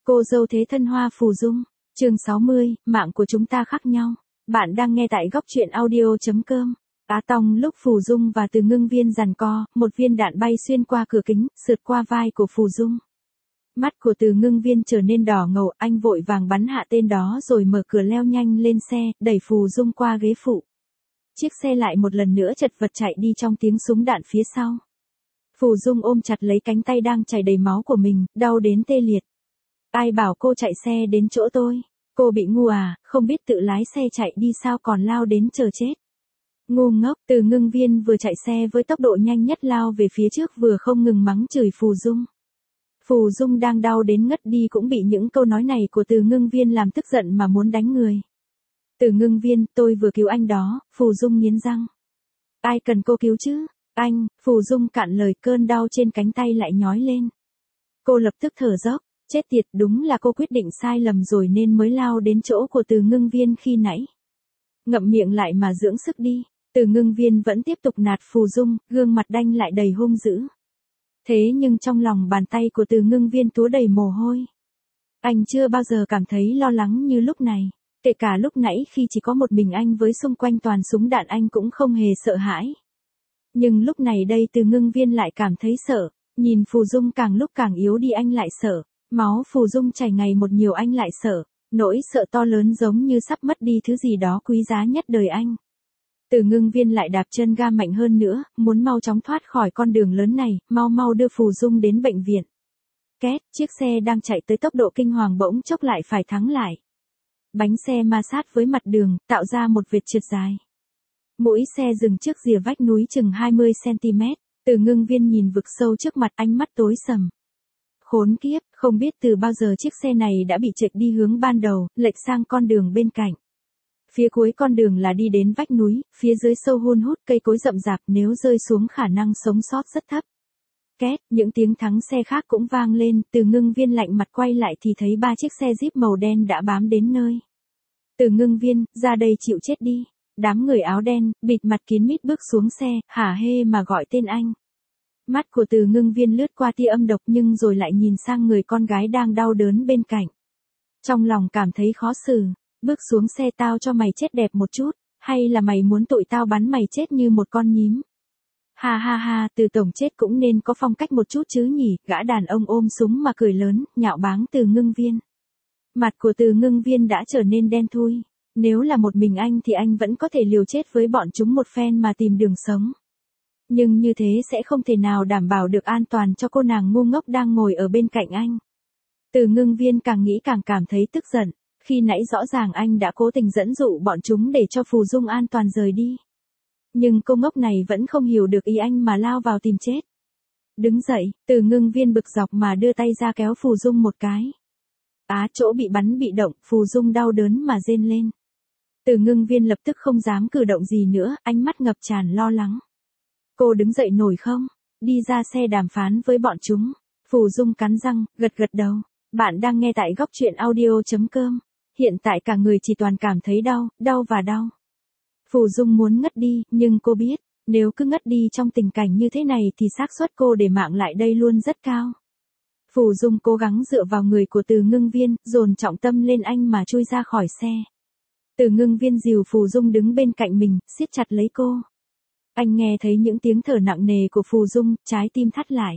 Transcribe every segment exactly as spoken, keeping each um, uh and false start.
Cô dâu thế thân Hoa Phù Dung, chương sáu mươi, mạng của chúng ta khác nhau. Bạn đang nghe tại góc truyện audio.com. Á Tòng lúc Phù Dung và Từ Ngưng Viên giằng co, một viên đạn bay xuyên qua cửa kính, sượt qua vai của Phù Dung. Mắt của Từ Ngưng Viên trở nên đỏ ngầu, anh vội vàng bắn hạ tên đó rồi mở cửa leo nhanh lên xe, đẩy Phù Dung qua ghế phụ. Chiếc xe lại một lần nữa chật vật chạy đi trong tiếng súng đạn phía sau. Phù Dung ôm chặt lấy cánh tay đang chảy đầy máu của mình, đau đến tê liệt. Ai bảo cô chạy xe đến chỗ tôi? Cô bị ngu à, không biết tự lái xe chạy đi sao còn lao đến chờ chết. Ngu ngốc, Từ Ngưng Viên vừa chạy xe với tốc độ nhanh nhất lao về phía trước vừa không ngừng mắng chửi Phù Dung. Phù Dung đang đau đến ngất đi cũng bị những câu nói này của Từ Ngưng Viên làm tức giận mà muốn đánh người. Từ Ngưng Viên, tôi vừa cứu anh đó, Phù Dung nghiến răng. Ai cần cô cứu chứ? Anh, Phù Dung cạn lời, cơn đau trên cánh tay lại nhói lên. Cô lập tức thở dốc, chết tiệt, đúng là cô quyết định sai lầm rồi nên mới lao đến chỗ của Từ Ngưng Viên khi nãy. Ngậm miệng lại mà dưỡng sức đi. Từ Ngưng Viên vẫn tiếp tục nạt Phù Dung, gương mặt đanh lại đầy hung dữ. Thế nhưng trong lòng bàn tay của Từ Ngưng Viên túa đầy mồ hôi. Anh chưa bao giờ cảm thấy lo lắng như lúc này. Kể cả lúc nãy khi chỉ có một mình anh với xung quanh toàn súng đạn anh cũng không hề sợ hãi. Nhưng lúc này đây Từ Ngưng Viên lại cảm thấy sợ, nhìn Phù Dung càng lúc càng yếu đi anh lại sợ, máu Phù Dung chảy ngày một nhiều anh lại sợ, nỗi sợ to lớn giống như sắp mất đi thứ gì đó quý giá nhất đời anh. Từ Ngưng Viên lại đạp chân ga mạnh hơn nữa, muốn mau chóng thoát khỏi con đường lớn này, mau mau đưa Phù Dung đến bệnh viện. Két, chiếc xe đang chạy tới tốc độ kinh hoàng bỗng chốc lại phải thắng lại. Bánh xe ma sát với mặt đường, tạo ra một vệt trượt dài. Mũi xe dừng trước rìa vách núi chừng hai mươi xăng-ti-mét, Từ Ngưng Viên nhìn vực sâu trước mặt, ánh mắt tối sầm. Khốn kiếp, không biết từ bao giờ chiếc xe này đã bị trệch đi hướng ban đầu, lệch sang con đường bên cạnh. Phía cuối con đường là đi đến vách núi, phía dưới sâu hun hút cây cối rậm rạp, nếu rơi xuống khả năng sống sót rất thấp. Két, những tiếng thắng xe khác cũng vang lên, Từ Ngưng Viên lạnh mặt quay lại thì thấy ba chiếc xe Jeep màu đen đã bám đến nơi. Từ Ngưng Viên, ra đây chịu chết đi. Đám người áo đen, bịt mặt kín mít bước xuống xe, hả hê mà gọi tên anh. Mắt của Từ Ngưng Viên lướt qua tia âm độc nhưng rồi lại nhìn sang người con gái đang đau đớn bên cạnh. Trong lòng cảm thấy khó xử, bước xuống xe, tao cho mày chết đẹp một chút, hay là mày muốn tụi tao bắn mày chết như một con nhím? Ha ha ha, Từ tổng chết cũng nên có phong cách một chút chứ nhỉ, gã đàn ông ôm súng mà cười lớn, nhạo báng Từ Ngưng Viên. Mặt của Từ Ngưng Viên đã trở nên đen thui. Nếu là một mình anh thì anh vẫn có thể liều chết với bọn chúng một phen mà tìm đường sống. Nhưng như thế sẽ không thể nào đảm bảo được an toàn cho cô nàng ngu ngốc đang ngồi ở bên cạnh anh. Từ Ngưng Viên càng nghĩ càng cảm thấy tức giận, khi nãy rõ ràng anh đã cố tình dẫn dụ bọn chúng để cho Phù Dung an toàn rời đi. Nhưng cô ngốc này vẫn không hiểu được ý anh mà lao vào tìm chết. Đứng dậy, Từ Ngưng Viên bực dọc mà đưa tay ra kéo Phù Dung một cái. Á, chỗ bị bắn bị động, Phù Dung đau đớn mà rên lên. Từ Ngưng Viên lập tức không dám cử động gì nữa, ánh mắt ngập tràn lo lắng. Cô đứng dậy nổi không? Đi ra xe đàm phán với bọn chúng. Phù Dung cắn răng, gật gật đầu. Bạn đang nghe tại góc truyện audio.com. Hiện tại cả người chỉ toàn cảm thấy đau, đau và đau. Phù Dung muốn ngất đi, nhưng cô biết, nếu cứ ngất đi trong tình cảnh như thế này thì xác suất cô để mạng lại đây luôn rất cao. Phù Dung cố gắng dựa vào người của Từ Ngưng Viên, dồn trọng tâm lên anh mà chui ra khỏi xe. Từ Ngưng Viên dìu Phù Dung đứng bên cạnh mình, siết chặt lấy cô. Anh nghe thấy những tiếng thở nặng nề của Phù Dung, trái tim thắt lại.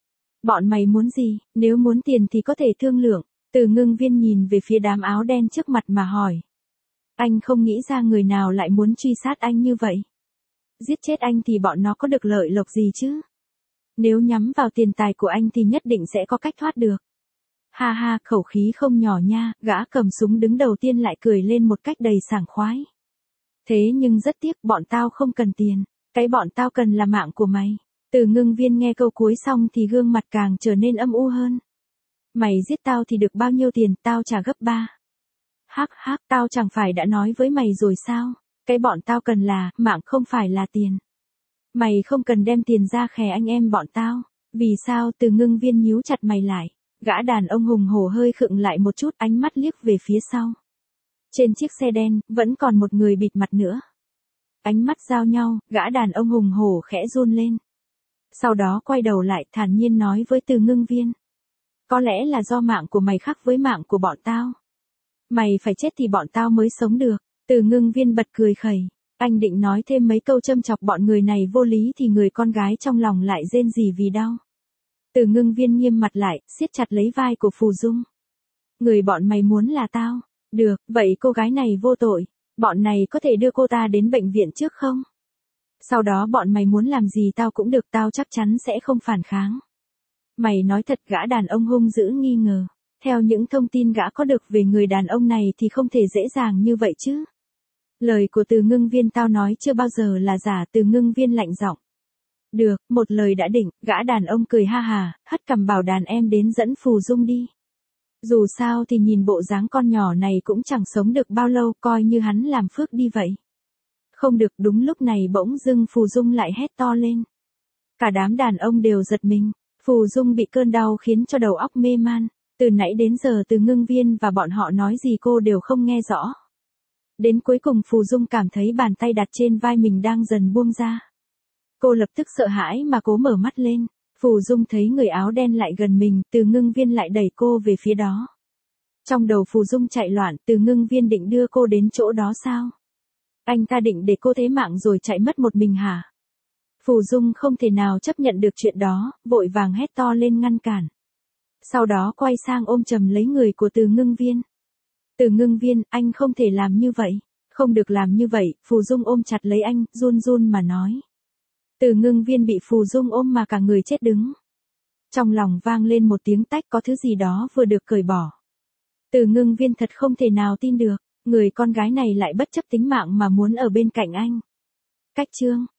Bọn mày muốn gì, nếu muốn tiền thì có thể thương lượng. Từ Ngưng Viên nhìn về phía đám áo đen trước mặt mà hỏi. Anh không nghĩ ra người nào lại muốn truy sát anh như vậy. Giết chết anh thì bọn nó có được lợi lộc gì chứ? Nếu nhắm vào tiền tài của anh thì nhất định sẽ có cách thoát được. Ha ha, khẩu khí không nhỏ nha, gã cầm súng đứng đầu tiên lại cười lên một cách đầy sảng khoái. Thế nhưng rất tiếc, bọn tao không cần tiền, cái bọn tao cần là mạng của mày. Từ Ngưng Viên nghe câu cuối xong thì gương mặt càng trở nên âm u hơn. Mày giết tao thì được bao nhiêu tiền, tao trả gấp ba. Hắc hắc, tao chẳng phải đã nói với mày rồi sao, cái bọn tao cần là, mạng không phải là tiền. Mày không cần đem tiền ra khè anh em bọn tao, vì sao? Từ Ngưng Viên nhíu chặt mày lại. Gã đàn ông hùng hổ hơi khựng lại một chút, ánh mắt liếc về phía sau. Trên chiếc xe đen, vẫn còn một người bịt mặt nữa. Ánh mắt giao nhau, gã đàn ông hùng hổ khẽ run lên. Sau đó quay đầu lại thản nhiên nói với Từ Ngưng Viên. Có lẽ là do mạng của mày khác với mạng của bọn tao. Mày phải chết thì bọn tao mới sống được. Từ Ngưng Viên bật cười khẩy. Anh định nói thêm mấy câu châm chọc bọn người này vô lý thì người con gái trong lòng lại rên rỉ vì đau. Từ Ngưng Viên nghiêm mặt lại, siết chặt lấy vai của Phù Dung. Người bọn mày muốn là tao. Được, vậy cô gái này vô tội. Bọn này có thể đưa cô ta đến bệnh viện trước không? Sau đó bọn mày muốn làm gì tao cũng được, tao chắc chắn sẽ không phản kháng. Mày nói thật, gã đàn ông hung dữ nghi ngờ. Theo những thông tin gã có được về người đàn ông này thì không thể dễ dàng như vậy chứ. Lời của Từ Ngưng Viên tao nói chưa bao giờ là giả. Từ Ngưng Viên lạnh giọng. Được, một lời đã định, gã đàn ông cười ha hà, hất cằm bảo đàn em đến dẫn Phù Dung đi. Dù sao thì nhìn bộ dáng con nhỏ này cũng chẳng sống được bao lâu, coi như hắn làm phước đi vậy. Không được, đúng lúc này bỗng dưng Phù Dung lại hét to lên. Cả đám đàn ông đều giật mình, Phù Dung bị cơn đau khiến cho đầu óc mê man, từ nãy đến giờ Từ Ngưng Viên và bọn họ nói gì cô đều không nghe rõ. Đến cuối cùng Phù Dung cảm thấy bàn tay đặt trên vai mình đang dần buông ra. Cô lập tức sợ hãi mà cố mở mắt lên, Phù Dung thấy người áo đen lại gần mình, Từ Ngưng Viên lại đẩy cô về phía đó. Trong đầu Phù Dung chạy loạn, Từ Ngưng Viên định đưa cô đến chỗ đó sao? Anh ta định để cô thế mạng rồi chạy mất một mình hả? Phù Dung không thể nào chấp nhận được chuyện đó, vội vàng hét to lên ngăn cản. Sau đó quay sang ôm chầm lấy người của Từ Ngưng Viên. Từ Ngưng Viên, anh không thể làm như vậy. Không được làm như vậy, Phù Dung ôm chặt lấy anh, run run mà nói. Từ Ngưng Viên bị Phù Dung ôm mà cả người chết đứng. Trong lòng vang lên một tiếng tách, có thứ gì đó vừa được cởi bỏ. Từ Ngưng Viên thật không thể nào tin được, người con gái này lại bất chấp tính mạng mà muốn ở bên cạnh anh. Cách chương